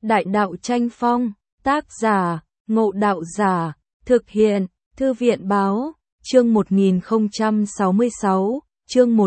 Đại đạo tranh phong, tác giả, Ngộ Đạo Giả, thực hiện, Thư viện báo, chương 1066, chương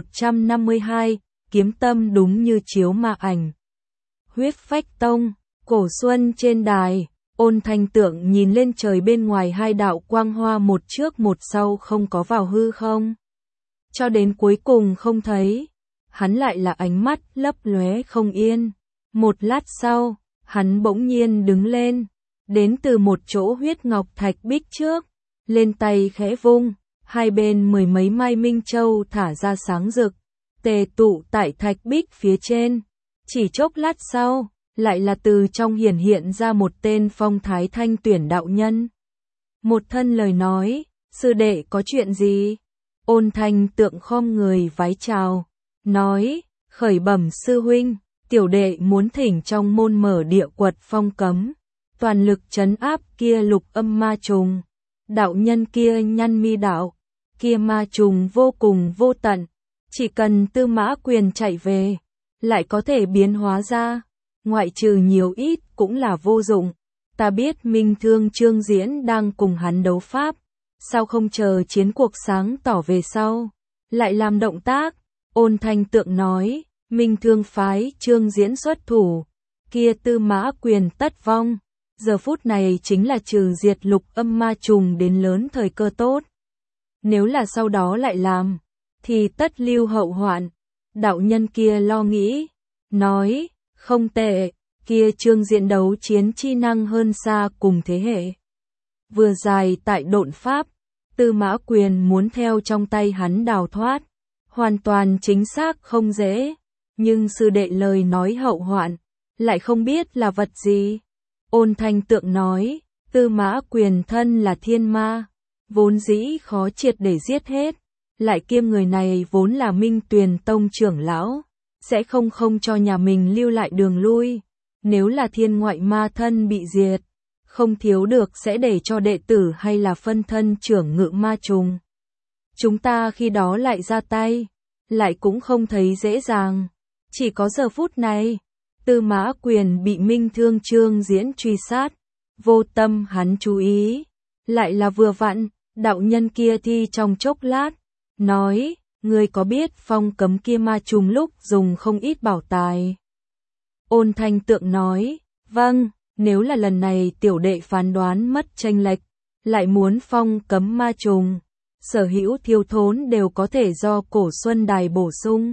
152, kiếm tâm đúng như chiếu ma ảnh. Huyết Phách Tông, Cổ Xuân trên đài, Ôn Thanh Tượng nhìn lên trời bên ngoài hai đạo quang hoa một trước một sau không có vào hư không. Cho đến cuối cùng không thấy, hắn lại là ánh mắt lấp lóe không yên. Một lát sau, hắn bỗng nhiên đứng lên, đến từ một chỗ huyết ngọc thạch bích trước, lên tay khẽ vung, hai bên mười mấy mai minh châu thả ra sáng rực, tề tụ tại thạch bích phía trên. Chỉ chốc lát sau, lại là từ trong hiển hiện ra một tên phong thái thanh tuyển đạo nhân. Một thân lời nói, sư đệ có chuyện gì? Ôn Thanh Tượng khom người vái chào, nói, khởi bẩm sư huynh, tiểu đệ muốn thỉnh trong môn mở địa quật phong cấm, toàn lực trấn áp kia lục âm ma trùng. Đạo nhân kia nhăn mi đạo, kia ma trùng vô cùng vô tận, chỉ cần Tư Mã Quyền chạy về, lại có thể biến hóa ra, ngoại trừ nhiều ít cũng là vô dụng. Ta biết Minh Thương Trương Diễn đang cùng hắn đấu pháp, sao không chờ chiến cuộc sáng tỏ về sau, lại làm động tác? Ôn Thanh Tượng nói, Minh Thương phái Trương Diễn xuất thủ, kia Tư Mã Quyền tất vong. Giờ phút này chính là trừ diệt lục âm ma trùng đến lớn thời cơ tốt. Nếu là sau đó lại làm, thì tất lưu hậu hoạn. Đạo nhân kia lo nghĩ, nói, không tệ, kia Trương Diễn đấu chiến chi năng hơn xa cùng thế hệ. Vừa dài tại độn pháp, Tư Mã Quyền muốn theo trong tay hắn đào thoát, hoàn toàn chính xác không dễ, nhưng sư đệ lời nói hậu hoạn, lại không biết là vật gì. Ôn Thanh Tượng nói, Tư Mã Quyền thân là thiên ma, vốn dĩ khó triệt để giết hết, lại kiêm người này vốn là Minh Tuyền Tông trưởng lão, sẽ không cho nhà mình lưu lại đường lui, nếu là thiên ngoại ma thân bị diệt, không thiếu được sẽ để cho đệ tử hay là phân thân trưởng ngự ma trùng. Chúng ta khi đó lại ra tay, lại cũng không thấy dễ dàng, chỉ có giờ phút này. Tư Mã Quyền bị Minh Thương Trương Diễn truy sát, vô tâm hắn chú ý, lại là vừa vặn, đạo nhân kia thi trong chốc lát, nói, ngươi có biết phong cấm kia ma trùng lúc dùng không ít bảo tài. Ôn Thanh Tượng nói, vâng, nếu là lần này tiểu đệ phán đoán mất chênh lệch, lại muốn phong cấm ma trùng, sở hữu thiếu thốn đều có thể do Cổ Xuân Đài bổ sung.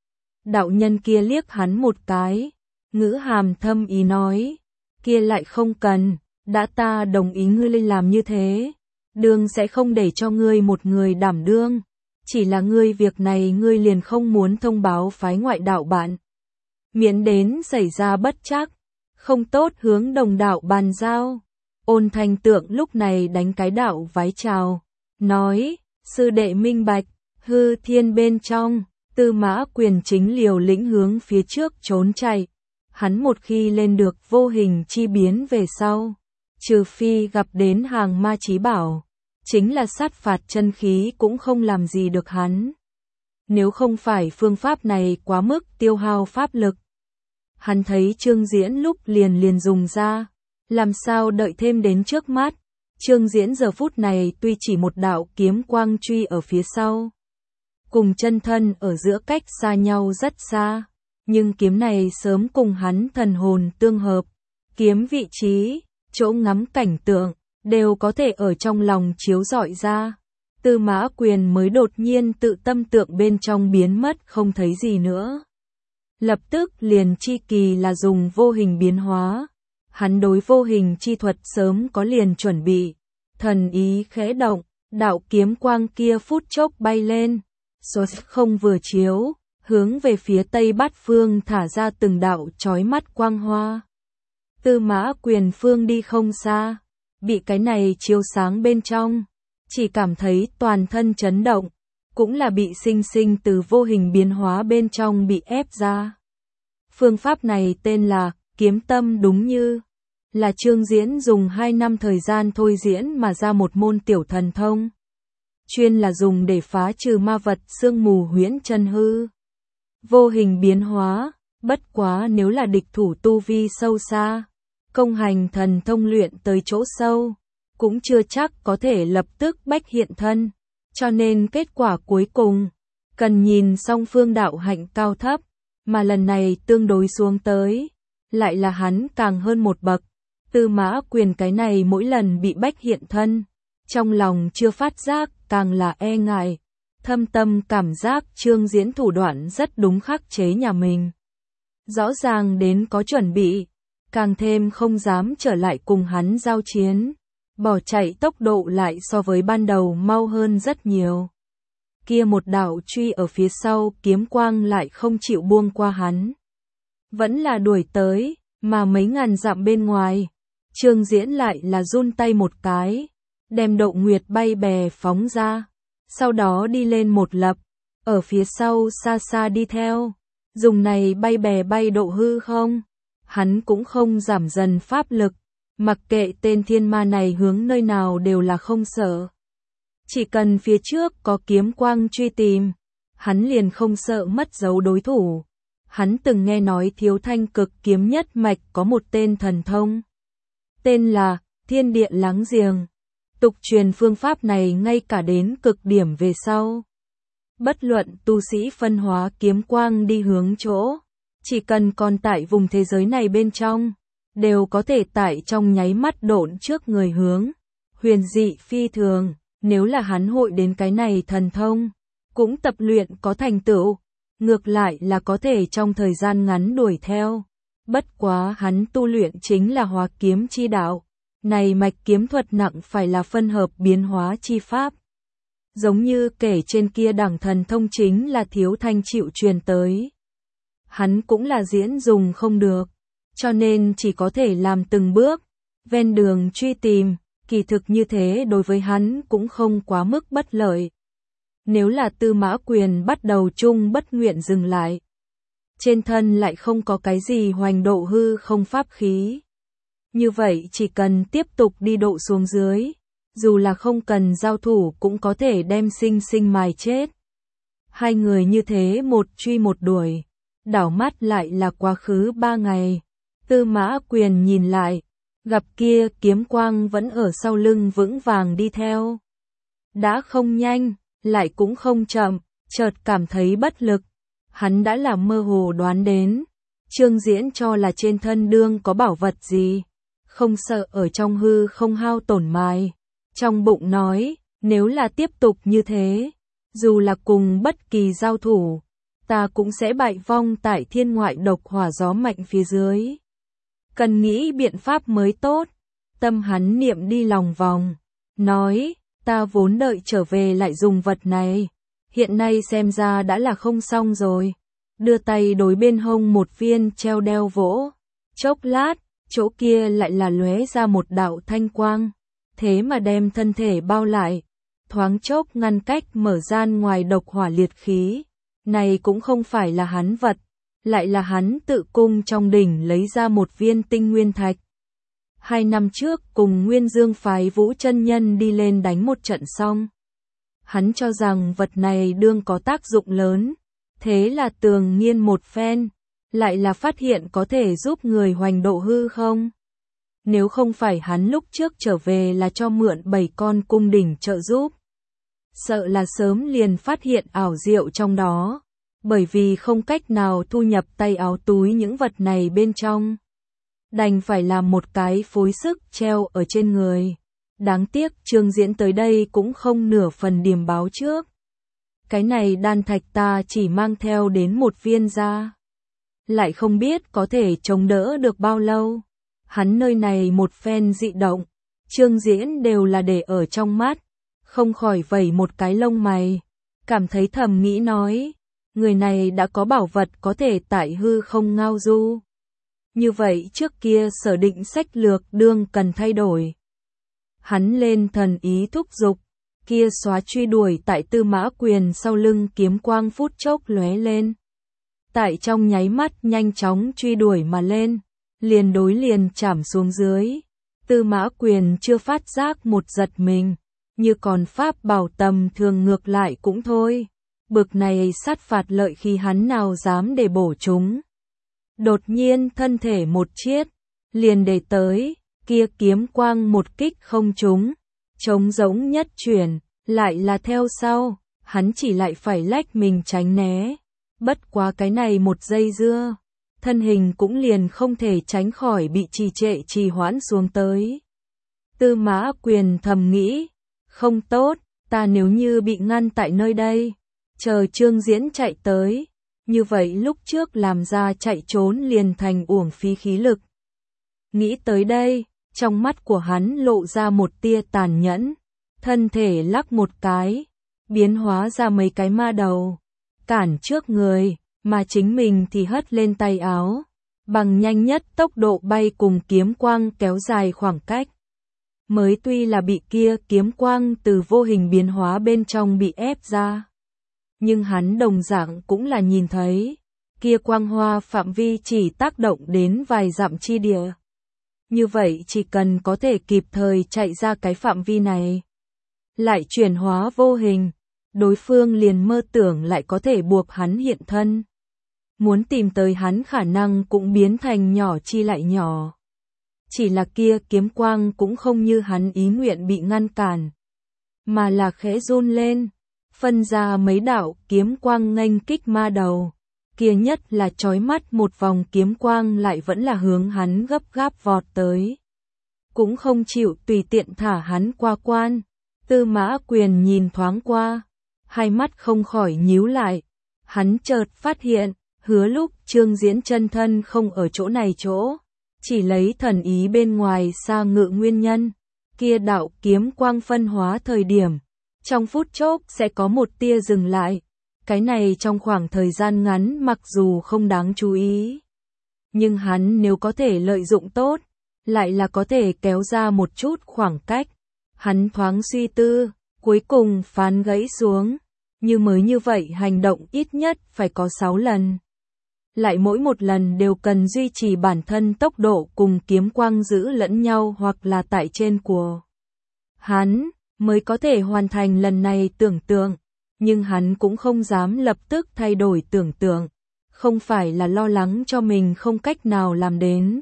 Đạo nhân kia liếc hắn một cái, ngữ hàm thâm ý nói, kia lại không cần, đã ta đồng ý ngươi lên làm như thế, đương sẽ không để cho ngươi một người đảm đương, chỉ là ngươi việc này ngươi liền không muốn thông báo phái ngoại đạo bạn. Miễn đến xảy ra bất chắc, không tốt hướng đồng đạo bàn giao. Ôn Thanh Tượng lúc này đánh cái đạo vái chào, nói, sư đệ minh bạch, hư thiên bên trong, Tư Mã Quyền chính liều lĩnh hướng phía trước trốn chạy. Hắn một khi lên được vô hình chi biến về sau, trừ phi gặp đến hàng ma chí bảo, chính là sát phạt chân khí cũng không làm gì được hắn. Nếu không phải phương pháp này quá mức tiêu hao pháp lực, hắn thấy Trương Diễn lúc liền dùng ra, làm sao đợi thêm đến trước mắt. Trương Diễn giờ phút này tuy chỉ một đạo kiếm quang truy ở phía sau, cùng chân thân ở giữa cách xa nhau rất xa, nhưng kiếm này sớm cùng hắn thần hồn tương hợp, kiếm vị trí, chỗ ngắm cảnh tượng, đều có thể ở trong lòng chiếu rọi ra. Tư Mã Quyền mới đột nhiên tự tâm tượng bên trong biến mất không thấy gì nữa. Lập tức liền chi kỳ là dùng vô hình biến hóa, hắn đối vô hình chi thuật sớm có liền chuẩn bị, thần ý khẽ động, đạo kiếm quang kia phút chốc bay lên, số không vừa chiếu, hướng về phía tây bát phương thả ra từng đạo chói mắt quang hoa. Tư Mã Quyền phương đi không xa, bị cái này chiếu sáng bên trong, chỉ cảm thấy toàn thân chấn động, cũng là bị sinh sinh từ vô hình biến hóa bên trong bị ép ra. Phương pháp này tên là kiếm tâm đúng như, là Trương Diễn dùng 2 năm thời gian thôi diễn mà ra một môn tiểu thần thông, chuyên là dùng để phá trừ ma vật sương mù huyễn chân hư. Vô hình biến hóa, bất quá nếu là địch thủ tu vi sâu xa, công hành thần thông luyện tới chỗ sâu, cũng chưa chắc có thể lập tức bách hiện thân, cho nên kết quả cuối cùng, cần nhìn song phương đạo hạnh cao thấp, mà lần này tương đối xuống tới, lại là hắn càng hơn một bậc. Tư Mã Quyền cái này mỗi lần bị bách hiện thân, trong lòng chưa phát giác, càng là e ngại, thâm tâm cảm giác Trương Diễn thủ đoạn rất đúng khắc chế nhà mình. Rõ ràng đến có chuẩn bị, càng thêm không dám trở lại cùng hắn giao chiến, bỏ chạy tốc độ lại so với ban đầu mau hơn rất nhiều. Kia một đạo truy ở phía sau, kiếm quang lại không chịu buông qua hắn. Vẫn là đuổi tới, mà mấy ngàn dặm bên ngoài, Trương Diễn lại là run tay một cái, đem Độ Nguyệt bay bè phóng ra, sau đó đi lên một lập, ở phía sau xa xa đi theo, dùng này bay bè bay độ hư không. Hắn cũng không giảm dần pháp lực, mặc kệ tên thiên ma này hướng nơi nào đều là không sợ. Chỉ cần phía trước có kiếm quang truy tìm, hắn liền không sợ mất dấu đối thủ. Hắn từng nghe nói Thiếu Thanh Cực Kiếm nhất mạch có một tên thần thông, tên là Thiên Địa Láng Giềng. Tục truyền phương pháp này ngay cả đến cực điểm về sau. Bất luận tu sĩ phân hóa kiếm quang đi hướng chỗ, chỉ cần còn tại vùng thế giới này bên trong, đều có thể tại trong nháy mắt độn trước người hướng. Huyền dị phi thường, nếu là hắn hội đến cái này thần thông, cũng tập luyện có thành tựu, ngược lại là có thể trong thời gian ngắn đuổi theo. Bất quá hắn tu luyện chính là hóa kiếm chi đạo, này mạch kiếm thuật nặng phải là phân hợp biến hóa chi pháp. Giống như kể trên kia đẳng thần thông chính là Thiếu Thanh chịu truyền tới. Hắn cũng là diễn dùng không được, cho nên chỉ có thể làm từng bước, ven đường truy tìm, kỳ thực như thế đối với hắn cũng không quá mức bất lợi. Nếu là Tư Mã Quyền bắt đầu chung bất nguyện dừng lại, trên thân lại không có cái gì hoành độ hư không pháp khí. Như vậy chỉ cần tiếp tục đi độ xuống dưới, dù là không cần giao thủ cũng có thể đem sinh sinh mài chết. Hai người như thế một truy một đuổi, đảo mắt lại là quá khứ 3 ngày. Tư Mã Quyền nhìn lại, gặp kia kiếm quang vẫn ở sau lưng vững vàng đi theo. Đã không nhanh, lại cũng không chậm, chợt cảm thấy bất lực. Hắn đã là mơ hồ đoán đến, Trương Diễn cho là trên thân đương có bảo vật gì, không sợ ở trong hư không hao tổn mài. Trong bụng nói, nếu là tiếp tục như thế, dù là cùng bất kỳ giao thủ, ta cũng sẽ bại vong tại thiên ngoại độc hỏa gió mạnh phía dưới. Cần nghĩ biện pháp mới tốt. Tâm hắn niệm đi lòng vòng, nói, ta vốn đợi trở về lại dùng vật này, hiện nay xem ra đã là không xong rồi. Đưa tay đối bên hông một viên treo đeo vỗ, chốc lát, chỗ kia lại là lóe ra một đạo thanh quang, thế mà đem thân thể bao lại, thoáng chốc ngăn cách mở gian ngoài độc hỏa liệt khí. Này cũng không phải là hắn vật, lại là hắn tự cung trong đỉnh lấy ra một viên tinh nguyên thạch. 2 năm trước cùng Nguyên Dương phái Vũ chân nhân đi lên đánh một trận xong. Hắn cho rằng vật này đương có tác dụng lớn, thế là tường nghiên một phen, lại là phát hiện có thể giúp người hoành độ hư không. Nếu không phải hắn lúc trước trở về là cho mượn 7 con cung đỉnh trợ giúp, sợ là sớm liền phát hiện ảo diệu trong đó, bởi vì không cách nào thu nhập tay áo túi những vật này bên trong. Đành phải làm một cái phối sức treo ở trên người. Đáng tiếc Trương Diễn tới đây cũng không nửa phần điềm báo trước. Cái này đan thạch ta chỉ mang theo đến một viên ra, lại không biết có thể chống đỡ được bao lâu. Hắn nơi này một phen dị động, Trương Diễn đều là để ở trong mắt, không khỏi vẩy một cái lông mày, cảm thấy thầm nghĩ nói, người này đã có bảo vật có thể tại hư không ngao du. Như vậy trước kia sở định sách lược đương cần thay đổi. Hắn lên thần ý thúc giục, kia xóa truy đuổi tại Tư Mã Quyền sau lưng kiếm quang phút chốc lóe lên. Tại trong nháy mắt nhanh chóng truy đuổi mà lên, liền đối liền chảm xuống dưới. Tư Mã Quyền chưa phát giác một giật mình, như còn pháp bảo tầm thường ngược lại cũng thôi. Bực này sát phạt lợi khi hắn nào dám để bổ chúng. Đột nhiên thân thể một chiết, liền để tới, kia kiếm quang một kích không trúng, trống rỗng nhất chuyển, lại là theo sau, hắn chỉ lại phải lách mình tránh né. Bất quá cái này một giây dưa, thân hình cũng liền không thể tránh khỏi bị trì trệ trì hoãn xuống tới. Tư Mã Quyền thầm nghĩ, không tốt, ta nếu như bị ngăn tại nơi đây, chờ Trương Diễn chạy tới, như vậy lúc trước làm ra chạy trốn liền thành uổng phí khí lực. Nghĩ tới đây, trong mắt của hắn lộ ra một tia tàn nhẫn, thân thể lắc một cái, biến hóa ra mấy cái ma đầu, cản trước người, mà chính mình thì hất lên tay áo, bằng nhanh nhất tốc độ bay cùng kiếm quang kéo dài khoảng cách. Mới tuy là bị kia kiếm quang từ vô hình biến hóa bên trong bị ép ra, nhưng hắn đồng dạng cũng là nhìn thấy, kia quang hoa phạm vi chỉ tác động đến vài dặm chi địa. Như vậy chỉ cần có thể kịp thời chạy ra cái phạm vi này, lại chuyển hóa vô hình, đối phương liền mơ tưởng lại có thể buộc hắn hiện thân. Muốn tìm tới hắn khả năng cũng biến thành nhỏ chi lại nhỏ. Chỉ là kia kiếm quang cũng không như hắn ý nguyện bị ngăn cản, mà là khẽ run lên, phân ra mấy đạo kiếm quang nghênh kích ma đầu. Kia nhất là chói mắt một vòng kiếm quang lại vẫn là hướng hắn gấp gáp vọt tới. Cũng không chịu tùy tiện thả hắn qua quan. Tư Mã Quyền nhìn thoáng qua, hai mắt không khỏi nhíu lại. Hắn chợt phát hiện, hứa lúc Trương Diễn chân thân không ở chỗ này chỗ, chỉ lấy thần ý bên ngoài xa ngự nguyên nhân. Kia đạo kiếm quang phân hóa thời điểm, trong phút chốc sẽ có một tia dừng lại. Cái này trong khoảng thời gian ngắn mặc dù không đáng chú ý, nhưng hắn nếu có thể lợi dụng tốt, lại là có thể kéo ra một chút khoảng cách. Hắn thoáng suy tư, cuối cùng phán gãy xuống, như mới như vậy hành động ít nhất phải có 6 lần. Lại mỗi một lần đều cần duy trì bản thân tốc độ cùng kiếm quang giữ lẫn nhau hoặc là tại trên của hắn, mới có thể hoàn thành lần này tưởng tượng. Nhưng hắn cũng không dám lập tức thay đổi tưởng tượng, không phải là lo lắng cho mình không cách nào làm đến,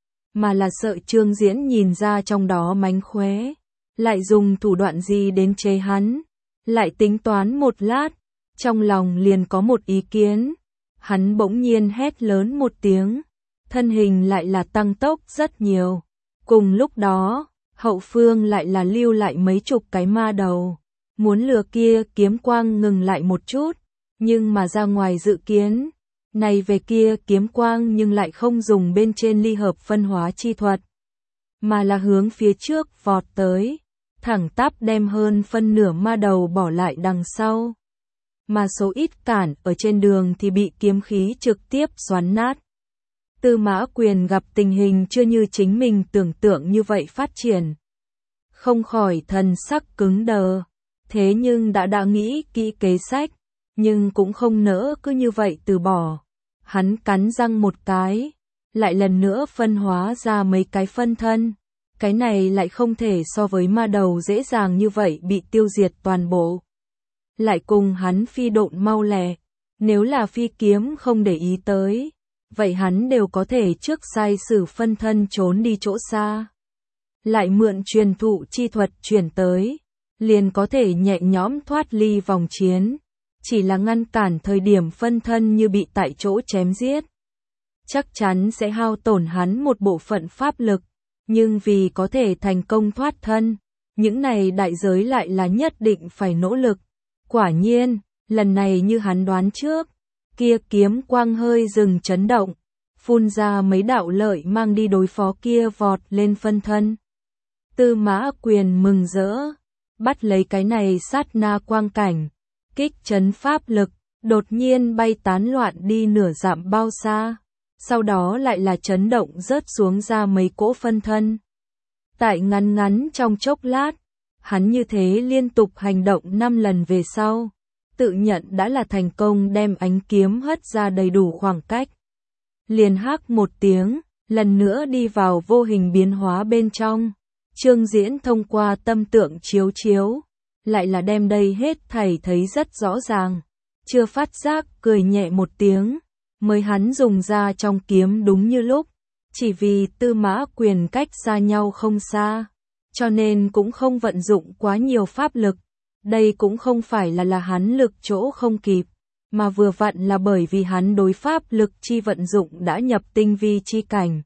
mà là sợ Trương Diễn nhìn ra trong đó mánh khóe, lại dùng thủ đoạn gì đến chế hắn. Lại tính toán một lát, trong lòng liền có một ý kiến, hắn bỗng nhiên hét lớn một tiếng, thân hình lại là tăng tốc rất nhiều. Cùng lúc đó, hậu phương lại là lưu lại mấy chục cái ma đầu. Muốn lừa kia kiếm quang ngừng lại một chút, nhưng mà ra ngoài dự kiến, này về kia kiếm quang nhưng lại không dùng bên trên ly hợp phân hóa chi thuật, mà là hướng phía trước vọt tới, thẳng tắp đem hơn phân nửa ma đầu bỏ lại đằng sau. Mà số ít cản ở trên đường thì bị kiếm khí trực tiếp xoắn nát. Tư Mã Quyền gặp tình hình chưa như chính mình tưởng tượng như vậy phát triển, không khỏi thần sắc cứng đờ. Thế nhưng đã nghĩ kỹ kế sách, nhưng cũng không nỡ cứ như vậy từ bỏ. Hắn cắn răng một cái, lại lần nữa phân hóa ra mấy cái phân thân. Cái này lại không thể so với ma đầu dễ dàng như vậy bị tiêu diệt toàn bộ. Lại cùng hắn phi độn mau lẹ, nếu là phi kiếm không để ý tới, vậy hắn đều có thể trước sai sử phân thân trốn đi chỗ xa. Lại mượn truyền thụ chi thuật chuyển tới, liền có thể nhẹ nhõm thoát ly vòng chiến, chỉ là ngăn cản thời điểm phân thân như bị tại chỗ chém giết. Chắc chắn sẽ hao tổn hắn một bộ phận pháp lực, nhưng vì có thể thành công thoát thân, những này đại giới lại là nhất định phải nỗ lực. Quả nhiên, lần này như hắn đoán trước, kia kiếm quang hơi dừng chấn động, phun ra mấy đạo lợi mang đi đối phó kia vọt lên phân thân. Tư Mã Quyền mừng rỡ, bắt lấy cái này sát na quang cảnh, kích chấn pháp lực, đột nhiên bay tán loạn đi nửa dặm bao xa, sau đó lại là chấn động rớt xuống ra mấy cỗ phân thân. Tại ngắn ngắn trong chốc lát, hắn như thế liên tục hành động 5 lần về sau, tự nhận đã là thành công đem ánh kiếm hất ra đầy đủ khoảng cách. Liền hắc một tiếng, lần nữa đi vào vô hình biến hóa bên trong. Trương Diễn thông qua tâm tượng chiếu chiếu, lại là đem đây hết thảy thấy rất rõ ràng. Chưa phát giác cười nhẹ một tiếng, mới hắn dùng ra trong kiếm đúng như lúc, Chỉ vì Tư Mã Quyền cách xa nhau không xa, cho nên cũng không vận dụng quá nhiều pháp lực. Đây cũng không phải là hắn lực chỗ không kịp, mà vừa vặn là bởi vì hắn đối pháp lực chi vận dụng đã nhập tinh vi chi cảnh.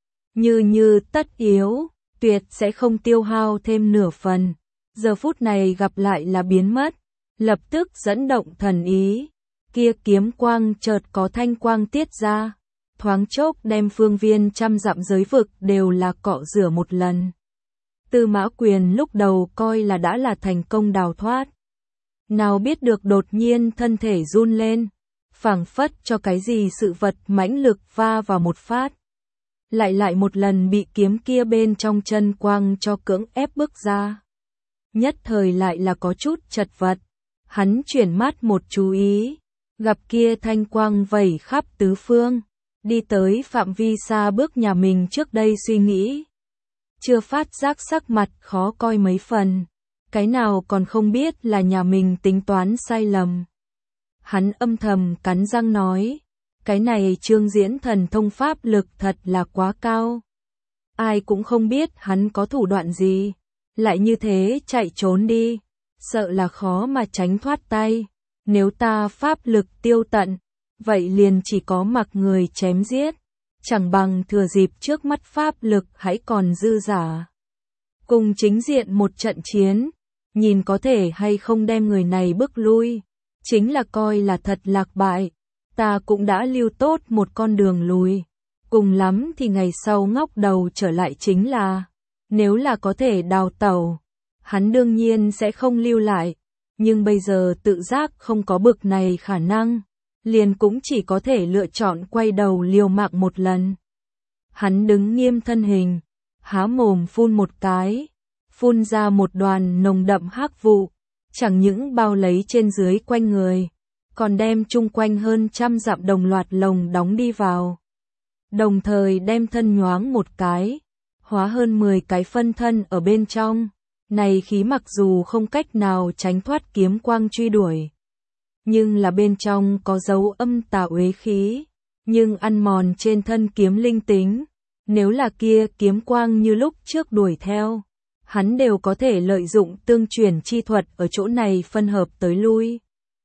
Như tất yếu, tuyệt sẽ không tiêu hao thêm nửa phần. Giờ phút này gặp lại là biến mất, lập tức dẫn động thần ý. Kia kiếm quang chợt có thanh quang tiết ra, thoáng chốc đem phương viên trăm dặm giới vực đều là cọ rửa một lần. Tư Mã Quyền lúc đầu coi là đã là thành công đào thoát. Nào biết được đột nhiên thân thể run lên, phảng phất cho cái gì sự vật mãnh lực va vào một phát. Lại một lần bị kiếm kia bên trong chân quang cho cưỡng ép bước ra. Nhất thời lại là có chút chật vật, hắn chuyển mắt một chú ý, gặp kia thanh quang vẩy khắp tứ phương, đi tới phạm vi xa bước nhà mình trước đây suy nghĩ. Chưa phát giác sắc mặt khó coi mấy phần, cái nào còn không biết là nhà mình tính toán sai lầm. Hắn âm thầm cắn răng nói, cái này Trương Diễn thần thông pháp lực thật là quá cao. Ai cũng không biết hắn có thủ đoạn gì, lại như thế chạy trốn đi, sợ là khó mà tránh thoát tay. Nếu ta pháp lực tiêu tận, vậy liền chỉ có mặc người chém giết, chẳng bằng thừa dịp trước mắt pháp lực hãy còn dư giả. Cùng chính diện một trận chiến, nhìn có thể hay không đem người này bước lui, chính là coi là thật lạc bại, ta cũng đã lưu tốt một con đường lùi, cùng lắm thì ngày sau ngóc đầu trở lại chính là, nếu là có thể đào tẩu, hắn đương nhiên sẽ không lưu lại, nhưng bây giờ tự giác không có bực này khả năng, liền cũng chỉ có thể lựa chọn quay đầu liều mạng một lần. Hắn đứng nghiêm thân hình, há mồm phun một cái, phun ra một đoàn nồng đậm hắc vụ, chẳng những bao lấy trên dưới quanh người, còn đem chung quanh hơn 100 dặm đồng loạt lồng đóng đi vào. Đồng thời đem thân nhoáng một cái, hóa hơn 10 cái phân thân ở bên trong. Này khí mặc dù không cách nào tránh thoát kiếm quang truy đuổi, nhưng là bên trong có dấu âm tà uế khí, nhưng ăn mòn trên thân kiếm linh tính. Nếu là kia kiếm quang như lúc trước đuổi theo, hắn đều có thể lợi dụng tương truyền chi thuật ở chỗ này phân hợp tới lui.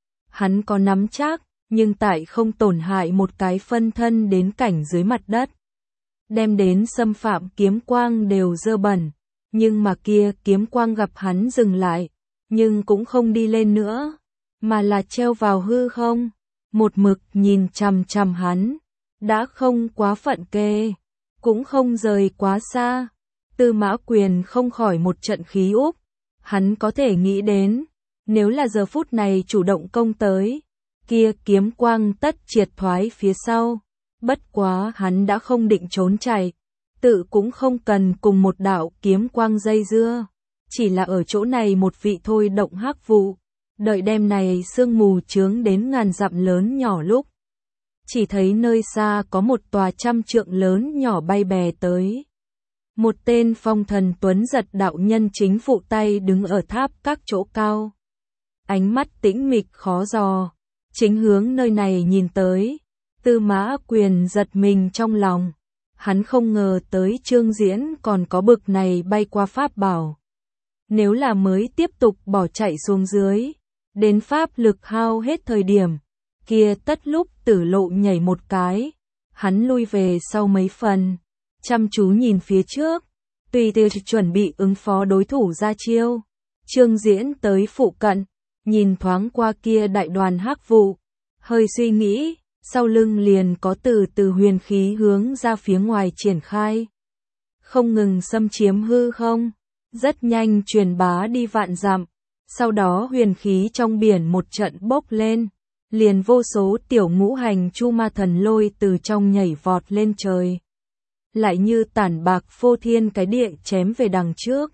Hắn có nắm chắc, nhưng tại không tổn hại một cái phân thân đến cảnh dưới mặt đất. Đem đến xâm phạm kiếm quang đều dơ bẩn, nhưng mà kia kiếm quang gặp hắn dừng lại, nhưng cũng không đi lên nữa, mà là treo vào hư không, một mực nhìn chằm chằm hắn, đã không quá phận kê, cũng không rời quá xa. Tư Mã Quyền không khỏi một trận khí úp, hắn có thể nghĩ đến, nếu là giờ phút này chủ động công tới, kia kiếm quang tất triệt thoái phía sau, bất quá hắn đã không định trốn chạy, tự cũng không cần cùng một đạo kiếm quang dây dưa, chỉ là ở chỗ này một vị thôi động hắc vụ, đợi đêm này sương mù chướng đến ngàn dặm lớn nhỏ lúc. Chỉ thấy nơi xa có một tòa 100 trượng lớn nhỏ bay bè tới. Một tên phong thần tuấn giật đạo nhân chính phụ tay đứng ở tháp các chỗ cao. Ánh mắt tĩnh mịch khó dò, chính hướng nơi này nhìn tới. Tư Mã Quyền giật mình trong lòng. Hắn không ngờ tới Trương Diễn còn có bực này bay qua pháp bảo. Nếu là mới tiếp tục bỏ chạy xuống dưới, đến pháp lực hao hết thời điểm, kia tất lúc tử lộ nhảy một cái, hắn lui về sau mấy phần, chăm chú nhìn phía trước, tùy từ chuẩn bị ứng phó đối thủ ra chiêu. Trương Diễn tới phụ cận, nhìn thoáng qua kia đại đoàn hắc vụ, hơi suy nghĩ, sau lưng liền có từ từ huyền khí hướng ra phía ngoài triển khai. Không ngừng xâm chiếm hư không, rất nhanh truyền bá đi vạn dặm, sau đó huyền khí trong biển một trận bốc lên, liền vô số tiểu ngũ hành chu ma thần lôi từ trong nhảy vọt lên trời. Lại như tản bạc phô thiên cái địa chém về đằng trước.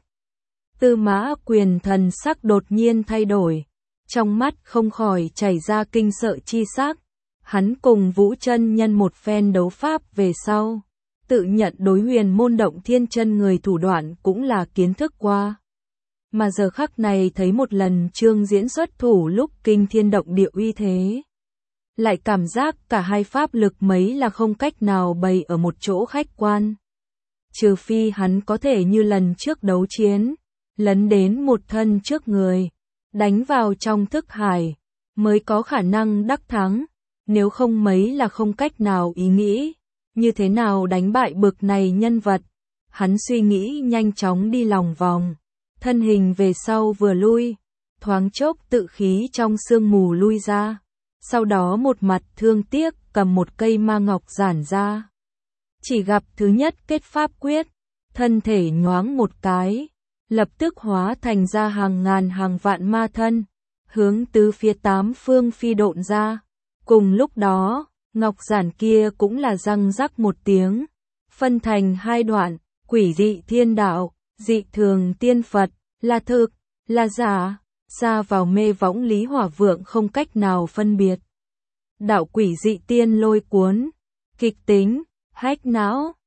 Tư Mã Quyền thần sắc đột nhiên thay đổi, trong mắt không khỏi chảy ra kinh sợ chi sắc. Hắn cùng Vũ Chân Nhân một phen đấu pháp về sau, tự nhận đối huyền môn động thiên chân người thủ đoạn cũng là kiến thức qua. Mà giờ khắc này thấy một lần Trương Diễn xuất thủ lúc kinh thiên động địa uy thế. lại cảm giác cả hai pháp lực mấy là không cách nào bày ở một chỗ khách quan. Trừ phi hắn có thể như lần trước đấu chiến, lấn đến một thân trước người, đánh vào trong thức hải, mới có khả năng đắc thắng, nếu không mấy là không cách nào ý nghĩ, như thế nào đánh bại bực này nhân vật. Hắn suy nghĩ nhanh chóng đi lòng vòng, thân hình về sau vừa lui, thoáng chốc tự khí trong sương mù lui ra, sau đó một mặt thương tiếc cầm một cây ma ngọc giản ra. Chỉ gặp thứ nhất kết pháp quyết, thân thể nhoáng một cái, lập tức hóa thành ra hàng ngàn hàng vạn ma thân, hướng tứ phía tám phương phi độn ra. Cùng lúc đó, ngọc giản kia cũng là răng rắc một tiếng, phân thành hai đoạn, quỷ dị thiên đạo, dị thường tiên Phật, là thực, là giả, ra vào mê võng Lý Hỏa Vượng không cách nào phân biệt. Đạo quỷ dị tiên lôi cuốn, kịch tính, hách não,